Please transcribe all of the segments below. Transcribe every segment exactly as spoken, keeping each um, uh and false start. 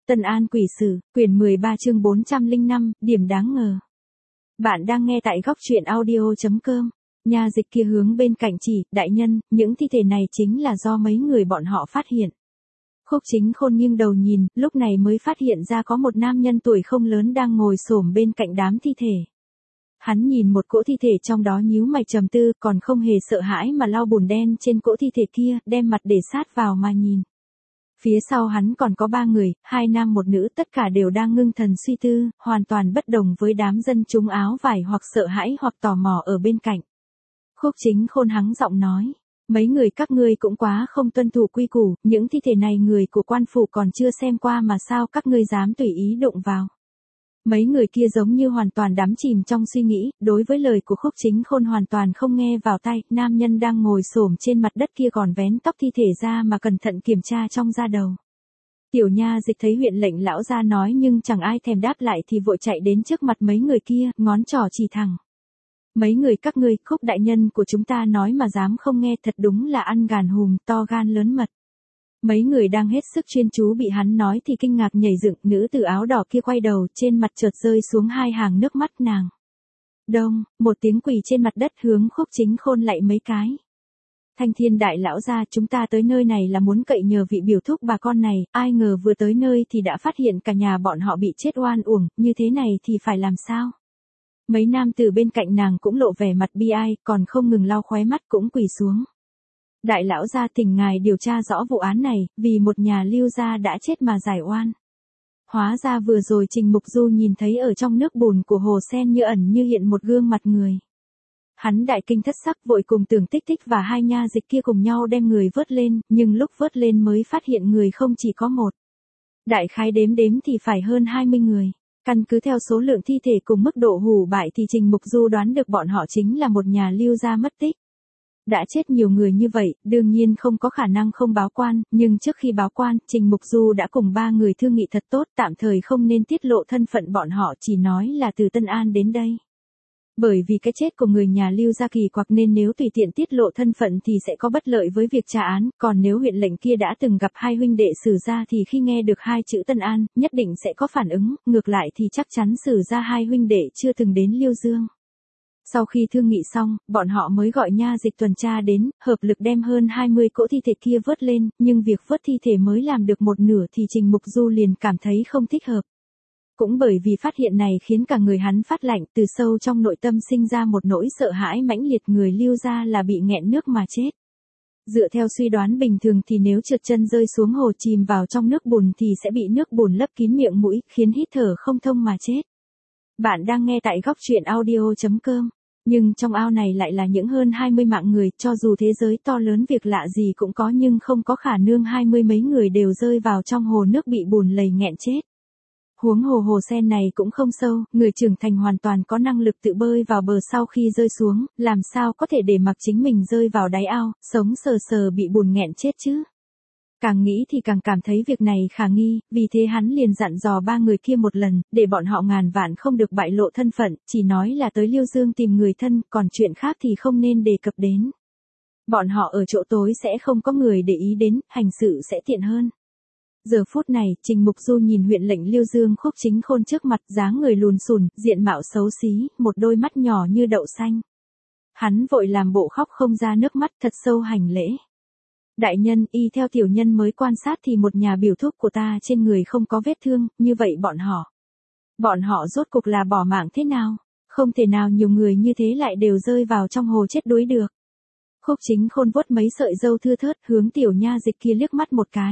Tân An Quỷ Sử, quyển mười ba chương bốn trăm lẻ năm, điểm đáng ngờ. Bạn đang nghe tại góc truyện audio chấm com. Nha dịch kia hướng bên cạnh chỉ, đại nhân, những thi thể này chính là do mấy người bọn họ phát hiện. Khúc Chính Khôn nghiêng đầu nhìn, lúc này mới phát hiện ra có một nam nhân tuổi không lớn đang ngồi xổm bên cạnh đám thi thể. Hắn nhìn một cỗ thi thể trong đó nhíu mày trầm tư, còn không hề sợ hãi mà lau bùn đen trên cỗ thi thể kia, đem mặt để sát vào mà nhìn. Phía sau hắn còn có ba người, hai nam một nữ, tất cả đều đang ngưng thần suy tư, hoàn toàn bất đồng với đám dân chúng áo vải hoặc sợ hãi hoặc tò mò ở bên cạnh. Khúc Chính Khôn hắng giọng nói, mấy người các ngươi cũng quá không tuân thủ quy củ, những thi thể này người của quan phủ còn chưa xem qua mà sao các ngươi dám tùy ý đụng vào. Mấy người kia giống như hoàn toàn đắm chìm trong suy nghĩ, đối với lời của Khúc Chính Khôn hoàn toàn không nghe vào tai, nam nhân đang ngồi xổm trên mặt đất kia còn vén tóc thi thể ra mà cẩn thận kiểm tra trong da đầu. Tiểu nha dịch thấy huyện lệnh lão ra nói nhưng chẳng ai thèm đáp lại thì vội chạy đến trước mặt mấy người kia, ngón trỏ chỉ thẳng. Mấy người các ngươi, Khúc đại nhân của chúng ta nói mà dám không nghe, thật đúng là ăn gàn hùm, to gan lớn mật. Mấy người đang hết sức chuyên chú bị hắn nói thì kinh ngạc nhảy dựng, nữ tử áo đỏ kia quay đầu, trên mặt chợt rơi xuống hai hàng nước mắt nàng. Đông, một tiếng quỳ trên mặt đất hướng Khúc Chính Khôn lạy mấy cái. Thanh Thiên đại lão gia, chúng ta tới nơi này là muốn cậy nhờ vị biểu thúc bà con này, ai ngờ vừa tới nơi thì đã phát hiện cả nhà bọn họ bị chết oan uổng, như thế này thì phải làm sao? Mấy nam từ bên cạnh nàng cũng lộ vẻ mặt bi ai, còn không ngừng lau khóe mắt cũng quỳ xuống. Đại lão gia, thỉnh ngài điều tra rõ vụ án này, vì một nhà Lưu gia đã chết mà giải oan. Hóa ra vừa rồi Trình Mục Du nhìn thấy ở trong nước bùn của hồ sen như ẩn như hiện một gương mặt người. Hắn đại kinh thất sắc vội cùng Tưởng Tích Tích và hai nha dịch kia cùng nhau đem người vớt lên, nhưng lúc vớt lên mới phát hiện người không chỉ có một. Đại khái đếm đếm thì phải hơn hai mươi người. Căn cứ theo số lượng thi thể cùng mức độ hủ bại thì Trình Mục Du đoán được bọn họ chính là một nhà Lưu gia mất tích. Đã chết nhiều người như vậy, đương nhiên không có khả năng không báo quan, nhưng trước khi báo quan, Trình Mục Du đã cùng ba người thương nghị thật tốt, tạm thời không nên tiết lộ thân phận bọn họ, chỉ nói là từ Tân An đến đây. Bởi vì cái chết của người nhà Lưu gia kỳ quặc nên nếu tùy tiện tiết lộ thân phận thì sẽ có bất lợi với việc tra án, còn nếu huyện lệnh kia đã từng gặp hai huynh đệ Sử gia thì khi nghe được hai chữ Tân An, nhất định sẽ có phản ứng, ngược lại thì chắc chắn Sử gia hai huynh đệ chưa từng đến Liêu Dương. Sau khi thương nghị xong, bọn họ mới gọi nha dịch tuần tra đến, hợp lực đem hơn hai mươi cỗ thi thể kia vớt lên, nhưng việc vớt thi thể mới làm được một nửa thì Trình Mục Du liền cảm thấy không thích hợp. Cũng bởi vì phát hiện này khiến cả người hắn phát lạnh, từ sâu trong nội tâm sinh ra một nỗi sợ hãi mãnh liệt, người Lưu gia là bị nghẹn nước mà chết. Dựa theo suy đoán bình thường thì nếu trượt chân rơi xuống hồ chìm vào trong nước bùn thì sẽ bị nước bùn lấp kín miệng mũi, khiến hít thở không thông mà chết. Bạn đang nghe tại góc truyện audio chấm com. Nhưng trong ao này lại là những hơn hai mươi mạng người, cho dù thế giới to lớn việc lạ gì cũng có nhưng không có khả năng hai mươi mấy người đều rơi vào trong hồ nước bị bùn lầy nghẹn chết. Huống hồ hồ sen này cũng không sâu, người trưởng thành hoàn toàn có năng lực tự bơi vào bờ sau khi rơi xuống, làm sao có thể để mặc chính mình rơi vào đáy ao, sống sờ sờ bị bùn nghẹn chết chứ. Càng nghĩ thì càng cảm thấy việc này khả nghi, vì thế hắn liền dặn dò ba người kia một lần, để bọn họ ngàn vạn không được bại lộ thân phận, chỉ nói là tới Liêu Dương tìm người thân, còn chuyện khác thì không nên đề cập đến. Bọn họ ở chỗ tối sẽ không có người để ý đến, hành sự sẽ tiện hơn. Giờ phút này, Trình Mục Du nhìn huyện lệnh Liêu Dương Khúc Chính Khôn trước mặt, dáng người lùn xùn, diện mạo xấu xí, một đôi mắt nhỏ như đậu xanh. Hắn vội làm bộ khóc không ra nước mắt, thật sâu hành lễ. Đại nhân, y theo tiểu nhân mới quan sát thì một nhà biểu thúc của ta trên người không có vết thương, như vậy bọn họ. Bọn họ rốt cục là bỏ mạng thế nào? Không thể nào nhiều người như thế lại đều rơi vào trong hồ chết đuối được. Khúc Chính Khôn vuốt mấy sợi râu thưa thớt hướng tiểu nha dịch kia liếc mắt một cái.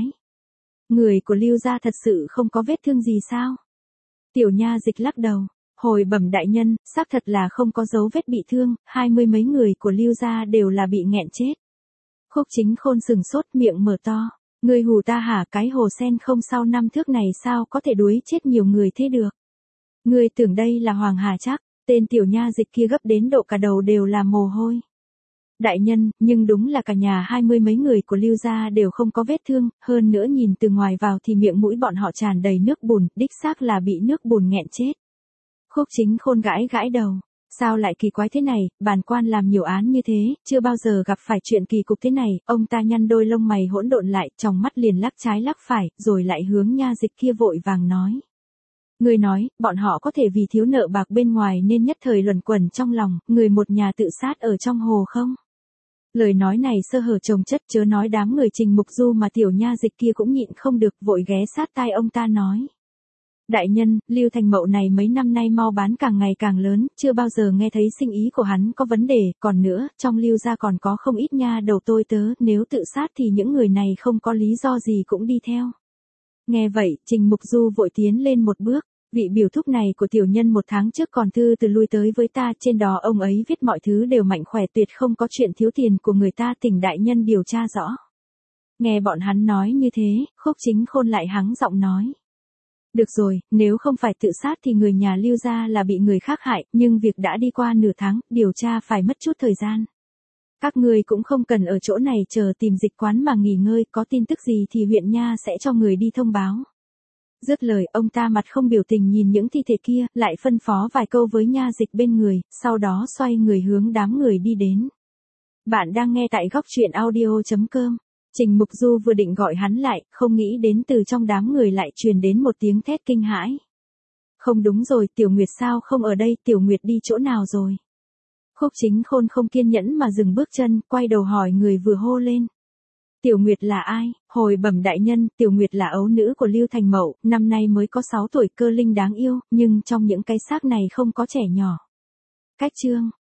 Người của Lưu gia thật sự không có vết thương gì sao? Tiểu nha dịch lắc đầu. Hồi bẩm đại nhân, xác thật là không có dấu vết bị thương, hai mươi mấy người của Lưu gia đều là bị nghẹn chết. Khúc Chính Khôn sừng sốt, miệng mở to. Ngươi hù ta hả? Cái hồ sen không sau năm thước này sao có thể đuối chết nhiều người thế được? Ngươi tưởng đây là Hoàng Hà chắc? Tên tiểu nha dịch kia gấp đến độ cả đầu đều là mồ hôi. Đại nhân, nhưng đúng là cả nhà hai mươi mấy người của Lưu gia đều không có vết thương, hơn nữa nhìn từ ngoài vào thì miệng mũi bọn họ tràn đầy nước bùn, đích xác là bị nước bùn nghẹn chết. Khúc Chính Khôn gãi gãi đầu. Sao lại kỳ quái thế này, bản quan làm nhiều án như thế, chưa bao giờ gặp phải chuyện kỳ cục thế này, ông ta nhăn đôi lông mày hỗn độn lại, tròng mắt liền lắc trái lắc phải, rồi lại hướng nha dịch kia vội vàng nói. Người nói, bọn họ có thể vì thiếu nợ bạc bên ngoài nên nhất thời luẩn quẩn trong lòng, người một nhà tự sát ở trong hồ không? Lời nói này sơ hở chồng chất, chớ nói đám người Trình Mục Du mà tiểu nha dịch kia cũng nhịn không được, vội ghé sát tai ông ta nói. Đại nhân, Lưu Thành Mậu này mấy năm nay mau bán càng ngày càng lớn, chưa bao giờ nghe thấy sinh ý của hắn có vấn đề, còn nữa, trong Lưu gia còn có không ít nha đầu tôi tớ, nếu tự sát thì những người này không có lý do gì cũng đi theo. Nghe vậy, Trình Mục Du vội tiến lên một bước. Vị biểu thúc này của tiểu nhân một tháng trước còn thư từ lui tới với ta, trên đó ông ấy viết mọi thứ đều mạnh khỏe tuyệt không có chuyện thiếu tiền của người ta, tỉnh đại nhân điều tra rõ. Nghe bọn hắn nói như thế, Khúc Chính Khôn lại hắng giọng nói. Được rồi, nếu không phải tự sát thì người nhà Lưu gia là bị người khác hại, nhưng việc đã đi qua nửa tháng, điều tra phải mất chút thời gian. Các người cũng không cần ở chỗ này chờ tìm dịch quán mà nghỉ ngơi, có tin tức gì thì huyện nha sẽ cho người đi thông báo. Dứt lời, ông ta mặt không biểu tình nhìn những thi thể kia, lại phân phó vài câu với nha dịch bên người, sau đó xoay người hướng đám người đi đến. Bạn đang nghe tại góc truyện audio chấm com. Trình Mục Du vừa định gọi hắn lại, không nghĩ đến từ trong đám người lại truyền đến một tiếng thét kinh hãi. Không đúng rồi, Tiểu Nguyệt sao không ở đây, Tiểu Nguyệt đi chỗ nào rồi? Khúc Chính Khôn không kiên nhẫn mà dừng bước chân, quay đầu hỏi người vừa hô lên. Tiểu Nguyệt là ai? Hồi bẩm đại nhân, Tiểu Nguyệt là ấu nữ của Lưu Thành Mậu, năm nay mới có sáu tuổi, cơ linh đáng yêu, nhưng trong những cái xác này không có trẻ nhỏ. Cách chương